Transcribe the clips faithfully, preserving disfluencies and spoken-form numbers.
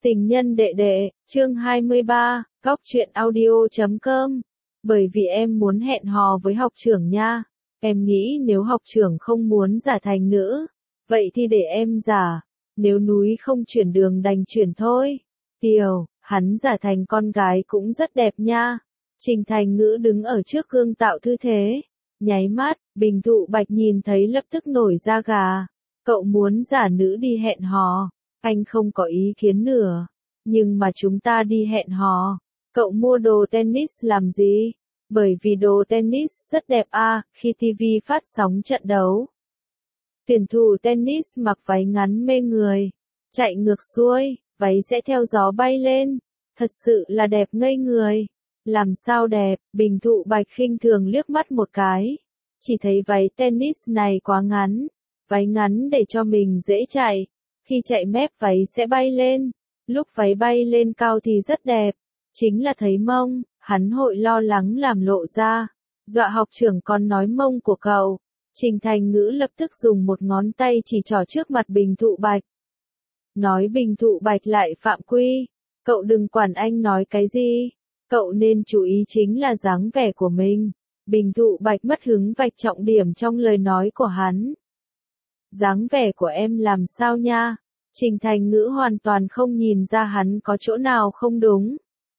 Tình nhân đệ đệ, chương hai mươi ba, góc truyện audio chấm com. Bởi vì em muốn hẹn hò với học trưởng nha. Em nghĩ nếu học trưởng không muốn giả thành nữ, vậy thì để em giả. Nếu núi không chuyển đường đành chuyển thôi. Tiểu, hắn giả thành con gái cũng rất đẹp nha. Trình Thành Ngữ đứng ở trước gương tạo tư thế. Nháy mắt, Bình Thụ Bạch nhìn thấy lập tức nổi da gà. Cậu muốn giả nữ đi hẹn hò. Anh không có ý kiến nữa. Nhưng mà chúng ta đi hẹn hò. Cậu mua đồ tennis làm gì? Bởi vì đồ tennis rất đẹp à, khi ti vi phát sóng trận đấu. Tuyển thủ tennis mặc váy ngắn mê người. Chạy ngược xuôi, váy sẽ theo gió bay lên. Thật sự là đẹp ngây người. Làm sao đẹp, Bình Thụ Bạch khinh thường liếc mắt một cái. Chỉ thấy váy tennis này quá ngắn. Váy ngắn để cho mình dễ chạy. Khi chạy mép váy sẽ bay lên. Lúc váy bay lên cao thì rất đẹp. Chính là thấy mông, hắn hội lo lắng làm lộ ra. Dọa học trưởng còn nói mông của cậu. Trình Thành Ngữ lập tức dùng một ngón tay chỉ trỏ trước mặt Bình Thụ Bạch. Nói Bình Thụ Bạch lại phạm quy. Cậu đừng quản anh nói cái gì. Cậu nên chú ý chính là dáng vẻ của mình. Bình Thụ Bạch mất hứng vạch trọng điểm trong lời nói của hắn. Dáng vẻ của em làm sao nha? Trình Thành Ngữ hoàn toàn không nhìn ra hắn có chỗ nào không đúng.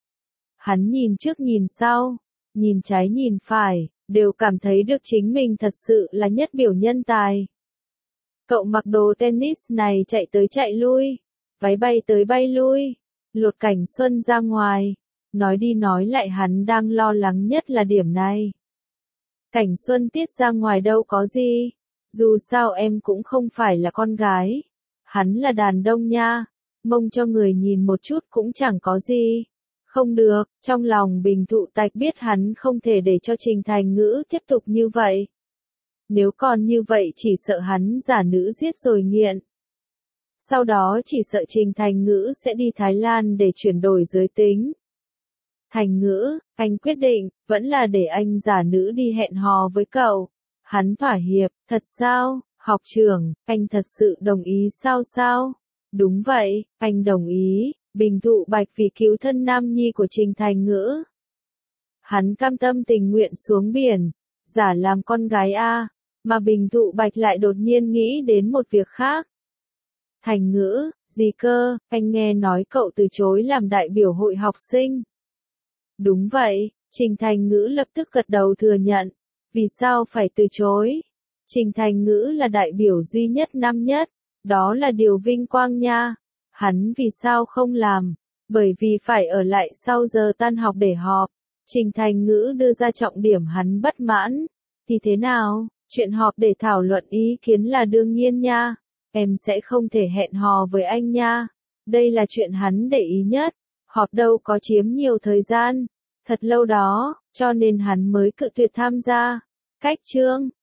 Hắn nhìn trước nhìn sau, nhìn trái nhìn phải, đều cảm thấy được chính mình thật sự là nhất biểu nhân tài. Cậu mặc đồ tennis này chạy tới chạy lui, váy bay tới bay lui, lột Cảnh Xuân ra ngoài. Nói đi nói lại hắn đang lo lắng nhất là điểm này. Cảnh Xuân tiết ra ngoài đâu có gì, dù sao em cũng không phải là con gái. Hắn là đàn đông nha, mông cho người nhìn một chút cũng chẳng có gì. Không được, trong lòng Bình Thụ Bạch biết hắn không thể để cho Trình Thành Ngữ tiếp tục như vậy. Nếu còn như vậy chỉ sợ hắn giả nữ giết rồi nghiện. Sau đó chỉ sợ Trình Thành Ngữ sẽ đi Thái Lan để chuyển đổi giới tính. Thành Ngữ, anh quyết định, vẫn là để anh giả nữ đi hẹn hò với cậu. Hắn thỏa hiệp, thật sao? Học trưởng, anh thật sự đồng ý sao sao? Đúng vậy, anh đồng ý. Bình Thụ Bạch vì cứu thân nam nhi của Trình Thành Ngữ. Hắn cam tâm tình nguyện xuống biển, giả làm con gái a, mà Bình Thụ Bạch lại đột nhiên nghĩ đến một việc khác. Thành Ngữ, gì cơ, anh nghe nói cậu từ chối làm đại biểu hội học sinh. Đúng vậy, Trình Thành Ngữ lập tức gật đầu thừa nhận. Vì sao phải từ chối? Trình Thành Ngữ là đại biểu duy nhất năm nhất, đó là điều vinh quang nha. Hắn vì sao không làm? Bởi vì phải ở lại sau giờ tan học để họp. Trình Thành Ngữ đưa ra trọng điểm hắn bất mãn. Thì thế nào? Chuyện họp để thảo luận ý kiến là đương nhiên nha. Em sẽ không thể hẹn hò với anh nha. Đây là chuyện hắn để ý nhất. Họp đâu có chiếm nhiều thời gian. Thật lâu đó, cho nên hắn mới cự tuyệt tham gia. Cách chương